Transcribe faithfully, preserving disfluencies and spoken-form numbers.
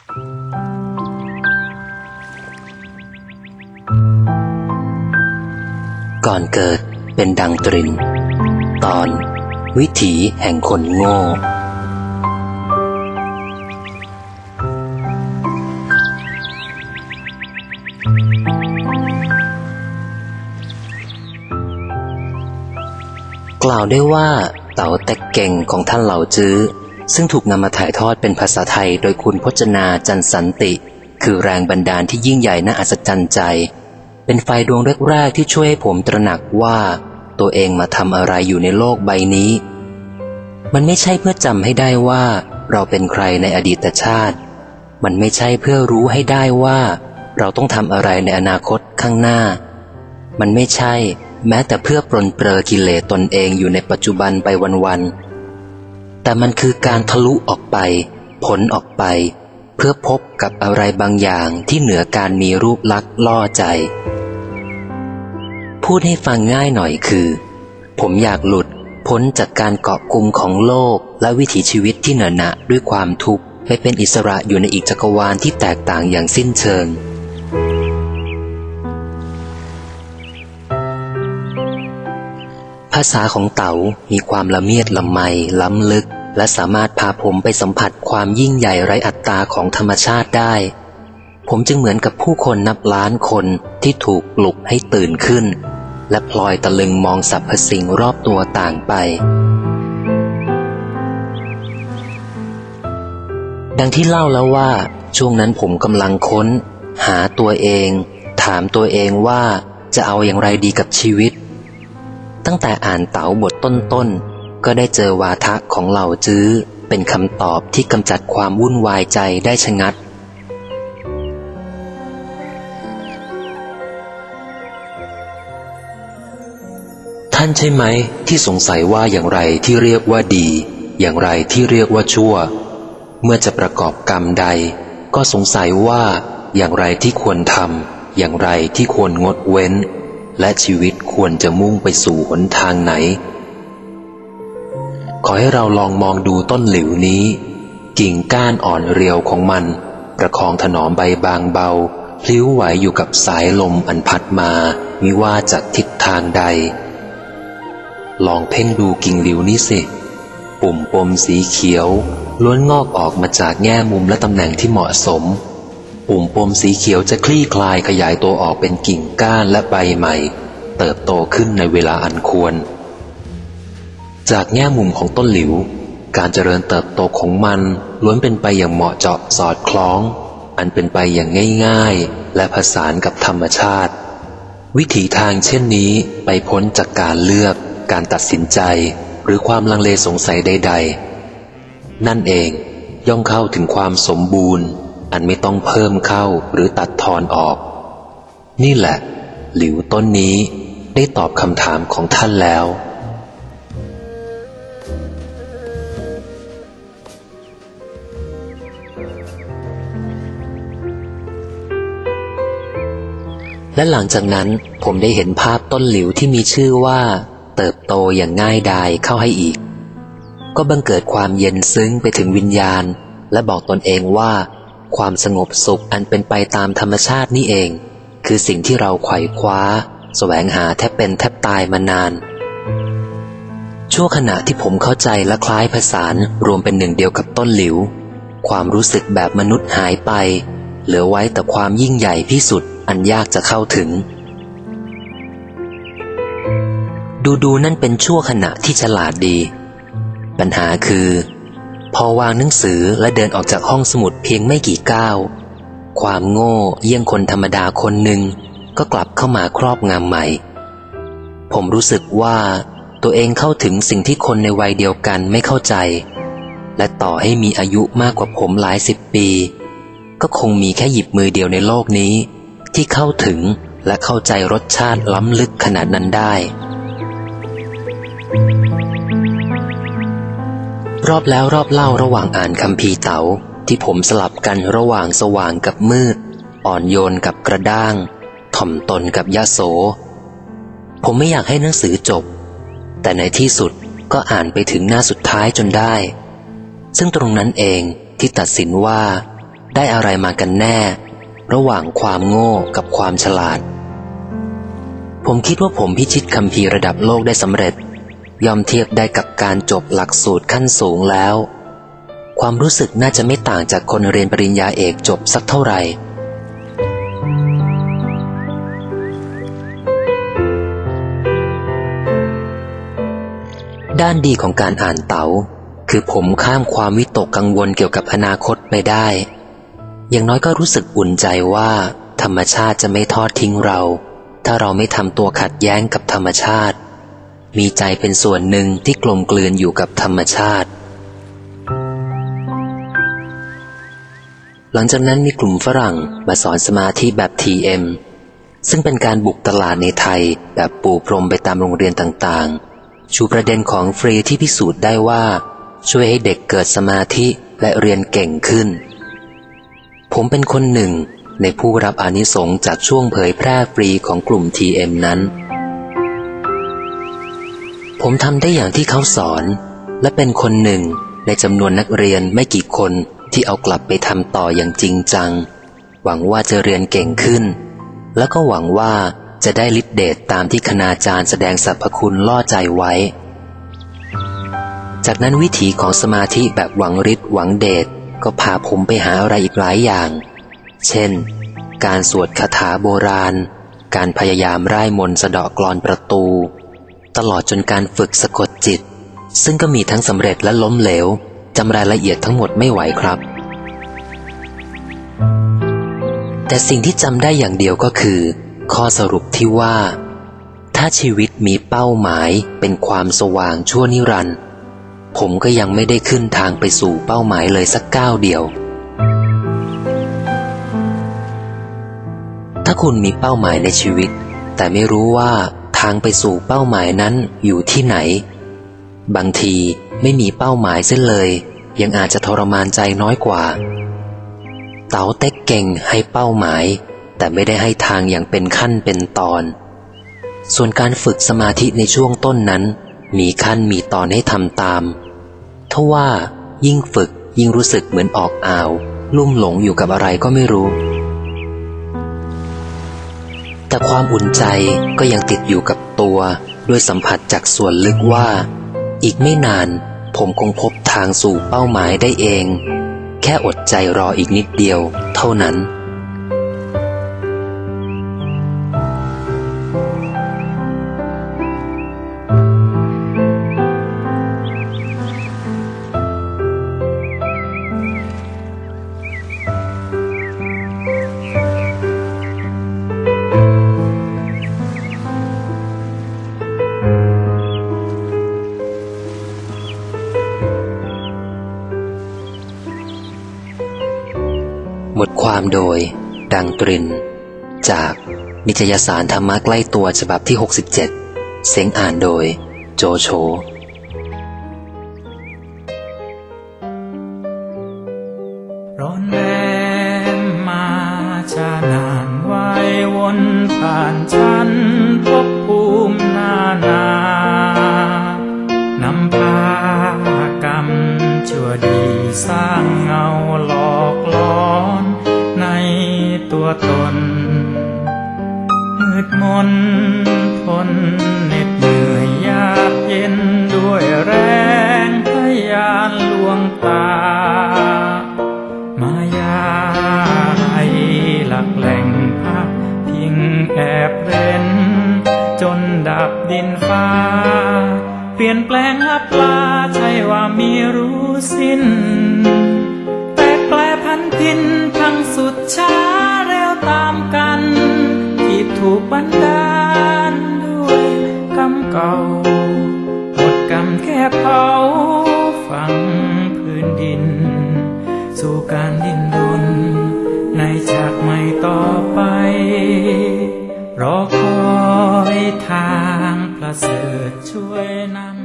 ก่อนเกิดเป็นดังตรินตอนวิถีแห่งคนโง่กล่าวได้ว่าเต๋าแตกเก่งของท่านเหล่าจื้อซึ่งถูกนำมาถ่ายทอดเป็นภาษาไทยโดยคุณพจนาจันสันติคือแรงบันดาลที่ยิ่งใหญ่น่าอัศจรรย์ใจเป็นไฟดวงแรกๆที่ช่วยให้ผมตระหนักว่าตัวเองมาทำอะไรอยู่ในโลกใบนี้มันไม่ใช่เพื่อจำให้ได้ว่าเราเป็นใครในอดีตชาติมันไม่ใช่เพื่อรู้ให้ได้ว่าเราต้องทำอะไรในอนาคตข้างหน้ามันไม่ใช่แม้แต่เพื่อปรนเปรอกิเลสตนเองอยู่ในปัจจุบันไปวันๆแต่มันคือการทะลุออกไปผลออกไปเพื่อพบกับอะไรบางอย่างที่เหนือการมีรูปลักษณ์ล่อใจพูดให้ฟังง่ายหน่อยคือผมอยากหลุดพ้นจากการเกาะกุมของโลกและวิถีชีวิตที่เหนอะหนะด้วยความทุกข์ไปเป็นอิสระอยู่ในอีกจักรวาลที่แตกต่างอย่างสิ้นเชิงภาษาของเต๋ามีความละเมียดละไมล้ำลึกและสามารถพาผมไปสัมผัสความยิ่งใหญ่ไร้อัตตาของธรรมชาติได้ผมจึงเหมือนกับผู้คนนับล้านคนที่ถูกปลุกให้ตื่นขึ้นและพลอยตะลึงมองสรรพสิ่งรอบตัวต่างไปดังที่เล่าแล้วว่าช่วงนั้นผมกำลังค้นหาตัวเองถามตัวเองว่าจะเอาอย่างไรดีกับชีวิตตั้งแต่อ่านเต๋าบทต้นๆก็ได้เจอวาทะของเหล่าจื้อเป็นคำตอบที่กำจัดความวุ่นวายใจได้ชะงัดท่านใช่ไหมที่สงสัยว่าอย่างไรที่เรียกว่าดีอย่างไรที่เรียกว่าชั่วเมื่อจะประกอบกรรมใดก็สงสัยว่าอย่างไรที่ควรทำอย่างไรที่ควรงดเว้นและชีวิตควรจะมุ่งไปสู่หนทางไหนขอให้เราลองมองดูต้นหลิวนี้กิ่งก้านอ่อนเรียวของมันประคองถนอมใบบางเบาพลิ้วไหวอยู่กับสายลมอันพัดมามิว่าจากทิศทางใดลองเพ่งดูกิ่งหลิวนี้สิปุ่มปมสีเขียวล้วนงอกออกมาจากแง่มุมและตำแหน่งที่เหมาะสมปุ่มปมสีเขียวจะคลี่คลายขยายตัวออกเป็นกิ่งก้านและใบใหม่เติบโตขึ้นในเวลาอันควรจากแง่มุมของต้นหลิวการเจริญเติบโตของมันล้วนเป็นไปอย่างเหมาะเจาะสอดคล้องอันเป็นไปอย่างง่ายๆและผสานกับธรรมชาติวิถีทางเช่นนี้ไปพ้นจากการเลือกการตัดสินใจหรือความลังเลสงสัยใดๆนั่นเองย่อมเข้าถึงความสมบูรณ์อันไม่ต้องเพิ่มเข้าหรือตัดทอนออกนี่แหละหลิวต้นนี้ได้ตอบคำถามของท่านแล้วและหลังจากนั้นผมได้เห็นภาพต้นหลิวที่มีชื่อว่าเติบโตอย่างง่ายดายเข้าให้อีกก็บังเกิดความเย็นซึ้งไปถึงวิญญาณและบอกตนเองว่าความสงบสุขอันเป็นไปตามธรรมชาตินี่เองคือสิ่งที่เราไขว่คว้าแสวงหาแทบเป็นแทบตายมานานชั่วขณะที่ผมเข้าใจและคล้ายผสานรวมเป็นหนึ่งเดียวกับต้นหลิวความรู้สึกแบบมนุษย์หายไปเหลือไว้แต่ความยิ่งใหญ่ที่สุดอันยากจะเข้าถึงดูดูนั่นเป็นชั่วขณะที่ฉลาดดีปัญหาคือพอวางหนังสือและเดินออกจากห้องสมุดเพียงไม่กี่ก้าวความโง่เยี่ยงคนธรรมดาคนหนึ่งก็กลับเข้ามาครอบงำใหม่ผมรู้สึกว่าตัวเองเข้าถึงสิ่งที่คนในวัยเดียวกันไม่เข้าใจและต่อให้มีอายุมากกว่าผมหลายสิบปีก็คงมีแค่หยิบมือเดียวในโลกนี้ที่เข้าถึงและเข้าใจรสชาติล้ำลึกขนาดนั้นได้รอบแล้วรอบเล่าระหว่างอ่านคัมภีร์เต๋าที่ผมสลับกันระหว่างสว่างกับมืดอ่อนโยนกับกระด้างถ่อมตนกับยโสผมไม่อยากให้หนังสือจบแต่ในที่สุดก็อ่านไปถึงหน้าสุดท้ายจนได้ซึ่งตรงนั้นเองที่ตัดสินว่าได้อะไรมากันแน่ระหว่างความโง่กับความฉลาดผมคิดว่าผมพิชิตคัมภีร์ระดับโลกได้สำเร็จยอมเทียบได้กับการจบหลักสูตรขั้นสูงแล้วความรู้สึกน่าจะไม่ต่างจากคนเรียนปริญญาเอกจบสักเท่าไหร่ด้านดีของการอ่านเต๋าคือผมข้ามความวิตกกังวลเกี่ยวกับอนาคตไปได้อย่างน้อยก็รู้สึกอุ่นใจว่าธรรมชาติจะไม่ทอดทิ้งเราถ้าเราไม่ทำตัวขัดแย้งกับธรรมชาติมีใจเป็นส่วนหนึ่งที่กลมกลืนอยู่กับธรรมชาติหลังจากนั้นมีกลุ่มฝรั่งมาสอนสมาธิแบบ ที เอ็ม ซึ่งเป็นการบุกตลาดในไทยแบบปูพรมไปตามโรงเรียนต่างๆชูประเด็นของฟรีที่พิสูจน์ได้ว่าช่วยให้เด็กเกิดสมาธิและเรียนเก่งขึ้นผมเป็นคนหนึ่งในผู้รับอานิสงส์จากช่วงเผยแพร่ฟรีของกลุ่ม ที เอ็ม นั้นผมทำได้อย่างที่เขาสอนและเป็นคนหนึ่งในจำนวนนักเรียนไม่กี่คนที่เอากลับไปทำต่ออย่างจริงจังหวังว่าจะเรียนเก่งขึ้นแล้วก็หวังว่าจะได้ฤทธิเดชตามที่คณาจารย์แสดงสรรพคุณล่อใจไว้จากนั้นวิถีของสมาธิแบบหวังฤทธิ์หวังเดชก็พาผมไปหาอะไรอีกหลายอย่างเช่นการสวดคาถาโบราณการพยายามร่ายมนต์สะเดาะกลอนประตูตลอดจนการฝึกสะกดจิตซึ่งก็มีทั้งสำเร็จและล้มเหลวจำรายละเอียดทั้งหมดไม่ไหวครับแต่สิ่งที่จำได้อย่างเดียวก็คือข้อสรุปที่ว่าถ้าชีวิตมีเป้าหมายเป็นความสว่างชั่วนิรันดร์ผมก็ยังไม่ได้ขึ้นทางไปสู่เป้าหมายเลยสักก้าวเดียวถ้าคุณมีเป้าหมายในชีวิตแต่ไม่รู้ว่าทางไปสู่เป้าหมายนั้นอยู่ที่ไหนบางทีไม่มีเป้าหมายเส้นเลยยังอาจจะทรมานใจน้อยกว่าเต๋าเต็กเก่งให้เป้าหมายแต่ไม่ได้ให้ทางอย่างเป็นขั้นเป็นตอนส่วนการฝึกสมาธิในช่วงต้นนั้นมีขั้นมีตอนให้ทำตามทว่ายิ่งฝึกยิ่งรู้สึกเหมือนออกอ่าวลุ่มหลงอยู่กับอะไรก็ไม่รู้แต่ความอุ่นใจก็ยังติดอยู่กับตัวด้วยสัมผัสจากส่วนลึกว่าอีกไม่นานผมคงพบทางสู่เป้าหมายได้เองแค่อดใจรออีกนิดเดียวเท่านั้นบทความโดยดังตรินจากนิตยสารธรรมะใกล้ตัวฉบับที่หกสิบเจ็ดเสียงอ่านโดยโจโฉร้อนแรงมาชานานวายวนผ่านฉันพบภูมินานานำพากรรมชั่วดีสร้างเงาหลอกล้อนในตัวตนมืดมนทนเหน็ดเหนื่อยยากเย็นด้วยแรงพยานลวงตามายาให้หลักแหล่งพักพิงแอบเร้นจนดับดินฟ้าเปลี่ยนแปลงลับลาใช่ว่ามีรู้สิ้นแตกแปลพันทินทั้งสุดช้าเร็วตามกันที่ถูกบันดาลด้วยกรรมเก่าหมดกรรมแค่เผาฝังพื้นดินสู่การดิ้นรนในจากใหม่ต่อไปรอคอยทางประเสริฐช่วยนำ